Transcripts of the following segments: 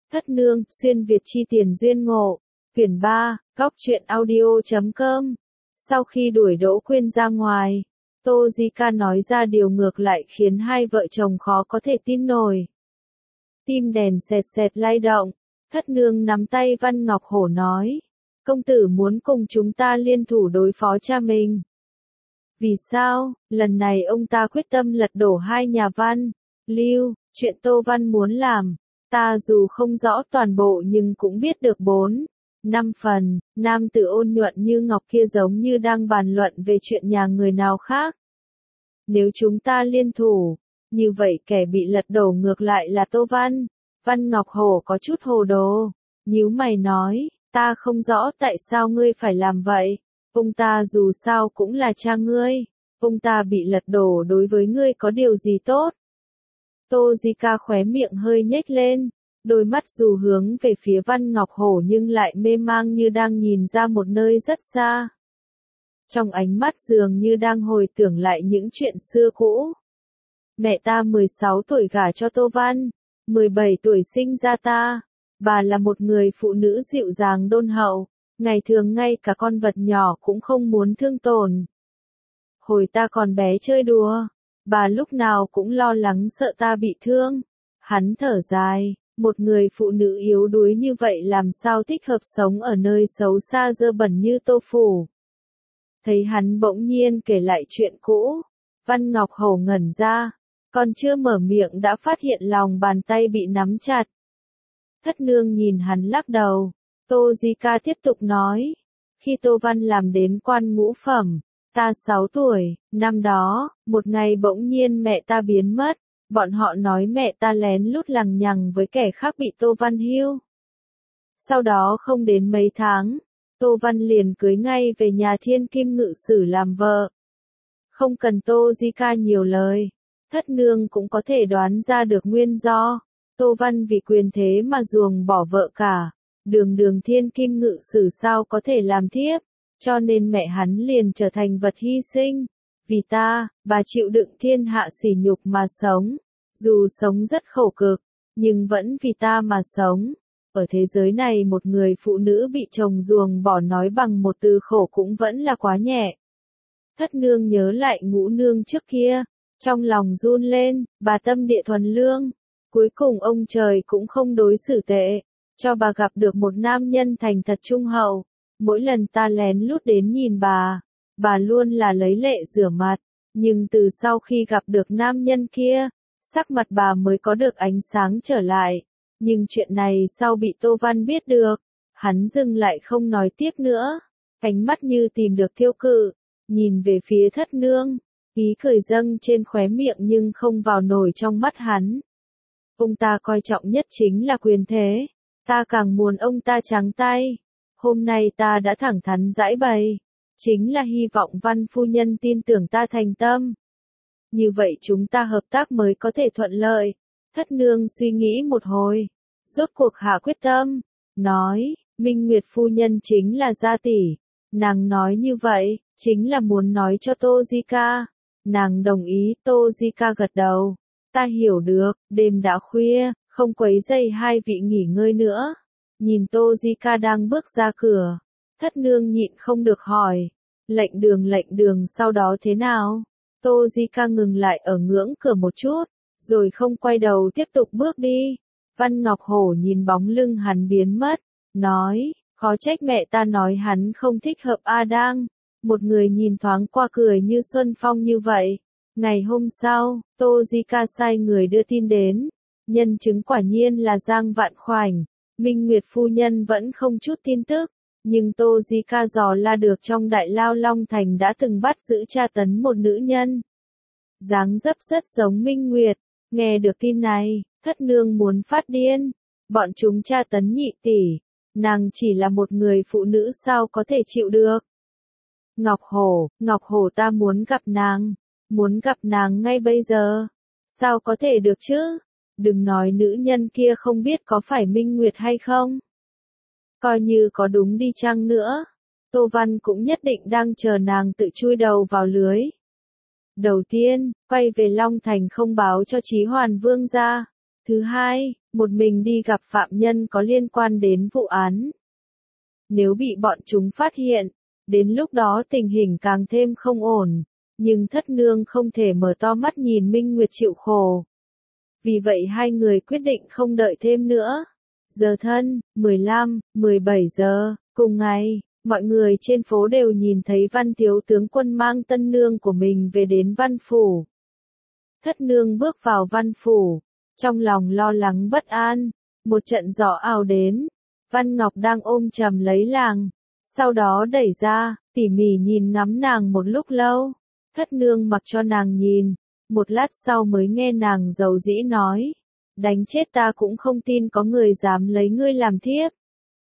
Thất nương, xuyên Việt chi tiền duyên ngộ. Quyển 3, góc truyện audio.com. Sau khi đuổi Đỗ Quyên ra ngoài, Tô Di Ca nói ra điều ngược lại khiến hai vợ chồng khó có thể tin nổi. Tim đèn sẹt sẹt lay động, thất nương nắm tay Văn Ngọc Hổ nói. Công tử muốn cùng chúng ta liên thủ đối phó cha mình. Vì sao? Lần này ông ta quyết tâm lật đổ hai nhà Văn, Lưu, chuyện Tô Văn muốn làm. Ta dù không rõ toàn bộ nhưng cũng biết được 4-5 phần, nam tử ôn nhuận như ngọc kia giống như đang bàn luận về chuyện nhà người nào khác. Nếu chúng ta liên thủ, như vậy kẻ bị lật đổ ngược lại là Tô Văn. Văn Ngọc Hổ có chút hồ đồ, nhíu mày nói, ta không rõ tại sao ngươi phải làm vậy. Ông ta dù sao cũng là cha ngươi, ông ta bị lật đổ đối với ngươi có điều gì tốt? Tô Di Ca khóe miệng hơi nhếch lên, đôi mắt dù hướng về phía Văn Ngọc Hổ nhưng lại mê mang như đang nhìn ra một nơi rất xa. Trong ánh mắt dường như đang hồi tưởng lại những chuyện xưa cũ. Mẹ ta 16 tuổi gả cho Tô Văn, 17 tuổi sinh ra ta. Bà là một người phụ nữ dịu dàng đôn hậu, ngày thường ngay cả con vật nhỏ cũng không muốn thương tổn. Hồi ta còn bé chơi đùa, bà lúc nào cũng lo lắng sợ ta bị thương. Hắn thở dài, một người phụ nữ yếu đuối như vậy làm sao thích hợp sống ở nơi xấu xa dơ bẩn như Tô Phủ. Thấy hắn bỗng nhiên kể lại chuyện cũ, Văn Ngọc Hổ ngẩn ra, còn chưa mở miệng đã phát hiện lòng bàn tay bị nắm chặt. Thất nương nhìn hắn lắc đầu, Tô Di Ca tiếp tục nói, khi Tô Văn làm đến quan ngũ phẩm, ta 6 tuổi, năm đó, một ngày bỗng nhiên mẹ ta biến mất, bọn họ nói mẹ ta lén lút lằng nhằng với kẻ khác bị Tô Văn hưu. Sau đó không đến mấy tháng, Tô Văn liền cưới ngay về nhà Thiên Kim Ngự Sử làm vợ. Không cần Tô Di Ca nhiều lời, thất nương cũng có thể đoán ra được nguyên do. Tô Văn vì quyền thế mà ruồng bỏ vợ cả, đường Thiên Kim Ngự Sử sao có thể làm thiếp, cho nên mẹ hắn liền trở thành vật hy sinh. Vì ta, bà chịu đựng thiên hạ sỉ nhục mà sống, dù sống rất khổ cực, nhưng vẫn vì ta mà sống. Ở thế giới này một người phụ nữ bị chồng ruồng bỏ nói bằng một từ khổ cũng vẫn là quá nhẹ. Thất nương nhớ lại Ngũ nương trước kia, trong lòng run lên, bà tâm địa thuần lương. Cuối cùng ông trời cũng không đối xử tệ, cho bà gặp được một nam nhân thành thật trung hậu. Mỗi lần ta lén lút đến nhìn bà luôn là lấy lệ rửa mặt, nhưng từ sau khi gặp được nam nhân kia, sắc mặt bà mới có được ánh sáng trở lại. Nhưng chuyện này sau bị Tô Văn biết được, hắn dừng lại không nói tiếp nữa, ánh mắt như tìm được thiêu cự, nhìn về phía thất nương, ý cười dâng trên khóe miệng nhưng không vào nổi trong mắt hắn. Ông ta coi trọng nhất chính là quyền thế, ta càng muốn ông ta trắng tay. Hôm nay ta đã thẳng thắn giải bày, chính là hy vọng Văn phu nhân tin tưởng ta thành tâm. Như vậy chúng ta hợp tác mới có thể thuận lợi. Thất nương suy nghĩ một hồi, rốt cuộc hạ quyết tâm, nói, Minh Nguyệt phu nhân chính là gia tỷ. Nàng nói như vậy, chính là muốn nói cho Tô Di Ca. Nàng đồng ý, Tô Di Ca gật đầu. Ta hiểu được, đêm đã khuya, không quấy rầy hai vị nghỉ ngơi nữa. Nhìn Tô Di Ca đang bước ra cửa, thất nương nhịn không được hỏi, lệnh đường sau đó thế nào? Tô Di Ca ngừng lại ở ngưỡng cửa một chút, rồi không quay đầu tiếp tục bước đi. Văn Ngọc Hổ nhìn bóng lưng hắn biến mất, nói, khó trách mẹ ta nói hắn không thích hợp A Đang. Một người nhìn thoáng qua cười như xuân phong như vậy. Ngày hôm sau, Tô Di Ca sai người đưa tin đến, nhân chứng quả nhiên là Giang Vạn Khoảnh. Minh Nguyệt phu nhân vẫn không chút tin tức, nhưng Tô Di Ca dò la được trong Đại Lao Long Thành đã từng bắt giữ tra tấn một nữ nhân. Dáng dấp rất giống Minh Nguyệt, nghe được tin này, thất nương muốn phát điên, bọn chúng tra tấn nhị tỷ, nàng chỉ là một người phụ nữ sao có thể chịu được. Ngọc Hổ ta muốn gặp nàng ngay bây giờ, sao có thể được chứ? Đừng nói nữ nhân kia không biết có phải Minh Nguyệt hay không. Coi như có đúng đi chăng nữa, Tô Văn cũng nhất định đang chờ nàng tự chui đầu vào lưới. Đầu tiên, quay về Long Thành không báo cho Chí Hoàn Vương gia. Thứ hai, một mình đi gặp phạm nhân có liên quan đến vụ án. Nếu bị bọn chúng phát hiện, đến lúc đó tình hình càng thêm không ổn, nhưng thất nương không thể mở to mắt nhìn Minh Nguyệt chịu khổ. Vì vậy hai người quyết định không đợi thêm nữa. Giờ thân, 15, 17 giờ, cùng ngày, mọi người trên phố đều nhìn thấy Văn thiếu tướng quân mang tân nương của mình về đến văn phủ. Thất nương bước vào văn phủ, trong lòng lo lắng bất an, một trận gió ào đến, Văn Ngọc đang ôm chầm lấy làng, sau đó đẩy ra, tỉ mỉ nhìn ngắm nàng một lúc lâu, thất nương mặc cho nàng nhìn, một lát sau mới nghe nàng dầu dĩ nói, đánh chết ta cũng không tin có người dám lấy ngươi làm thiếp.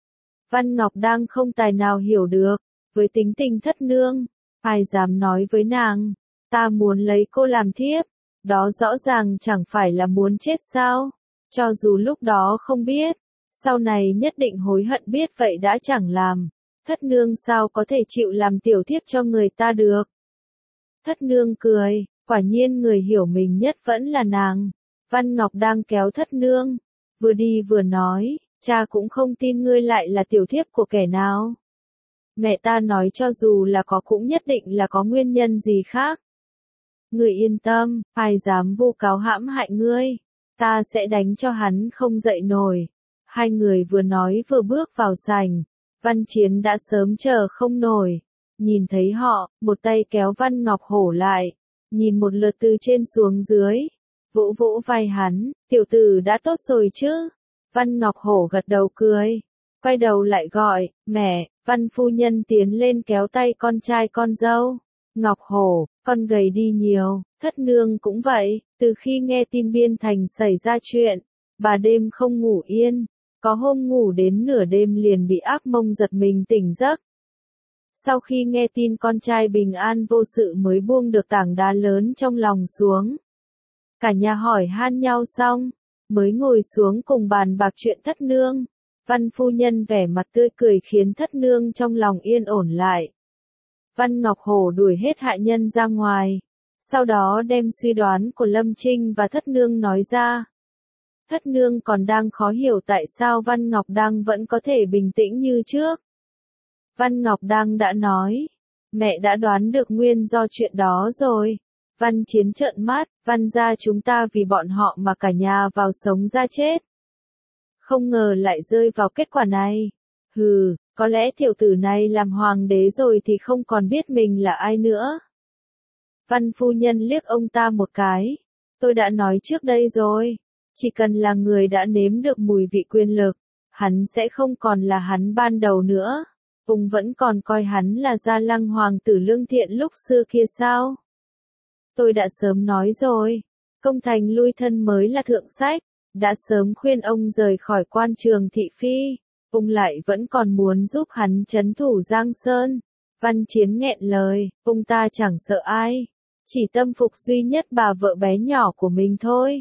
Văn Ngọc đang không tài nào hiểu được, với tính tình thất nương, ai dám nói với nàng, ta muốn lấy cô làm thiếp, đó rõ ràng chẳng phải là muốn chết sao, cho dù lúc đó không biết, sau này nhất định hối hận biết vậy đã chẳng làm, thất nương sao có thể chịu làm tiểu thiếp cho người ta được. Thất nương cười, quả nhiên người hiểu mình nhất vẫn là nàng. Văn Ngọc đang kéo thất nương, vừa đi vừa nói, cha cũng không tin ngươi lại là tiểu thiếp của kẻ nào. Mẹ ta nói cho dù là có cũng nhất định là có nguyên nhân gì khác. Ngươi yên tâm, ai dám vu cáo hãm hại ngươi, ta sẽ đánh cho hắn không dậy nổi. Hai người vừa nói vừa bước vào sảnh, Văn Chiến đã sớm chờ không nổi. Nhìn thấy họ, một tay kéo Văn Ngọc Hổ lại, nhìn một lượt từ trên xuống dưới, vỗ vỗ vai hắn, tiểu tử đã tốt rồi chứ. Văn Ngọc Hổ gật đầu cười, quay đầu lại gọi, mẹ. Văn phu nhân tiến lên kéo tay con trai con dâu. Ngọc Hổ, con gầy đi nhiều, thất nương cũng vậy, từ khi nghe tin Biên Thành xảy ra chuyện, bà đêm không ngủ yên, có hôm ngủ đến nửa đêm liền bị ác mộng giật mình tỉnh giấc. Sau khi nghe tin con trai bình an vô sự mới buông được tảng đá lớn trong lòng xuống. Cả nhà hỏi han nhau xong, mới ngồi xuống cùng bàn bạc chuyện thất nương. Văn phu nhân vẻ mặt tươi cười khiến thất nương trong lòng yên ổn lại. Văn Ngọc Hổ đuổi hết hạ nhân ra ngoài, sau đó đem suy đoán của Lâm Trinh và thất nương nói ra. Thất nương còn đang khó hiểu tại sao Văn Ngọc Đăng vẫn có thể bình tĩnh như trước. Văn Ngọc Đăng đã nói, mẹ đã đoán được nguyên do chuyện đó rồi. Văn Chiến trợn mắt, Văn gia chúng ta vì bọn họ mà cả nhà vào sống ra chết. Không ngờ lại rơi vào kết quả này. Hừ, có lẽ tiểu tử này làm hoàng đế rồi thì không còn biết mình là ai nữa. Văn phu nhân liếc ông ta một cái. Tôi đã nói trước đây rồi. Chỉ cần là người đã nếm được mùi vị quyền lực, hắn sẽ không còn là hắn ban đầu nữa. Ông vẫn còn coi hắn là Gia Lăng hoàng tử lương thiện lúc xưa kia sao? Tôi đã sớm nói rồi. Công thành lui thân mới là thượng sách. Đã sớm khuyên ông rời khỏi quan trường thị phi. Ông lại vẫn còn muốn giúp hắn trấn thủ Giang Sơn. Văn Chiến nghẹn lời, ông ta chẳng sợ ai. Chỉ tâm phục duy nhất bà vợ bé nhỏ của mình thôi.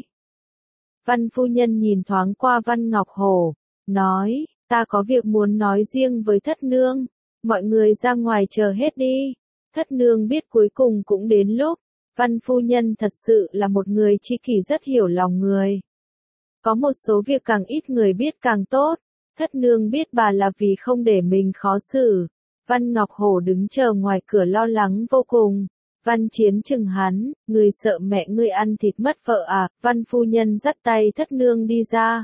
Văn phu nhân nhìn thoáng qua Văn Ngọc Hổ, nói, ta có việc muốn nói riêng với thất nương. Mọi người ra ngoài chờ hết đi. Thất nương biết cuối cùng cũng đến lúc. Văn phu nhân thật sự là một người tri kỷ rất hiểu lòng người. Có một số việc càng ít người biết càng tốt. Thất nương biết bà là vì không để mình khó xử. Văn Ngọc Hổ đứng chờ ngoài cửa lo lắng vô cùng. Văn Chiến chừng hắn, người sợ mẹ ngươi ăn thịt mất vợ à? Văn phu nhân dắt tay thất nương đi ra.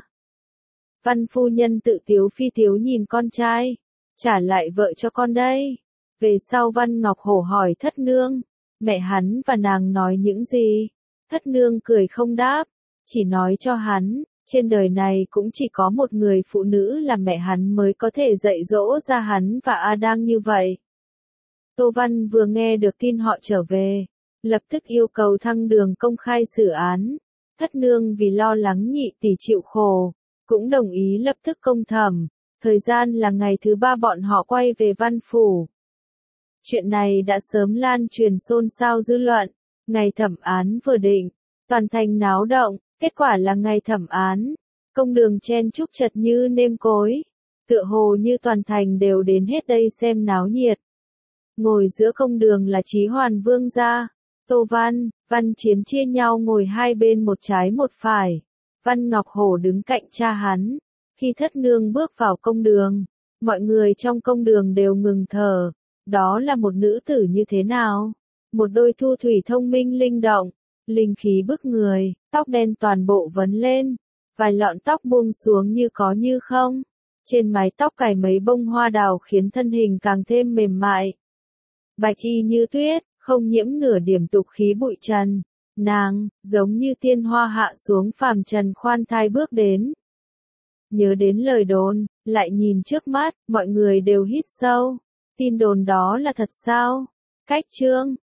Văn phu nhân tự tiếu phi tiếu nhìn con trai, trả lại vợ cho con đây. Về sau Văn Ngọc Hổ hỏi thất nương, mẹ hắn và nàng nói những gì? Thất nương cười không đáp, chỉ nói cho hắn, trên đời này cũng chỉ có một người phụ nữ là mẹ hắn mới có thể dạy dỗ ra hắn và A Đang như vậy. Tô Văn vừa nghe được tin họ trở về, lập tức yêu cầu Thăng Đường công khai xử án. Thất nương vì lo lắng nhị tỷ chịu khổ, cũng đồng ý lập tức công thẩm. Thời gian là ngày thứ 3 bọn họ quay về văn phủ. Chuyện này đã sớm lan truyền xôn xao dư luận. Ngày thẩm án vừa định, toàn thành náo động. Kết quả là ngày thẩm án, công đường chen chúc chật như nêm cối. Tựa hồ như toàn thành đều đến hết đây xem náo nhiệt. Ngồi giữa công đường là Chí Hoàn vương gia, Tô Văn, Văn Chiến chia nhau ngồi hai bên một trái một phải. Văn Ngọc Hổ đứng cạnh cha hắn. Khi thất nương bước vào công đường, mọi người trong công đường đều ngừng thở. Đó là một nữ tử như thế nào? Một đôi thu thủy thông minh linh động, linh khí bức người, tóc đen toàn bộ vấn lên, vài lọn tóc buông xuống như có như không. Trên mái tóc cài mấy bông hoa đào khiến thân hình càng thêm mềm mại. Bạch y như tuyết, không nhiễm nửa điểm tục khí bụi trần. Nàng, giống như tiên hoa hạ xuống phàm trần khoan thai bước đến. Nhớ đến lời đồn, lại nhìn trước mắt, mọi người đều hít sâu. Tin đồn đó là thật sao? Cách chương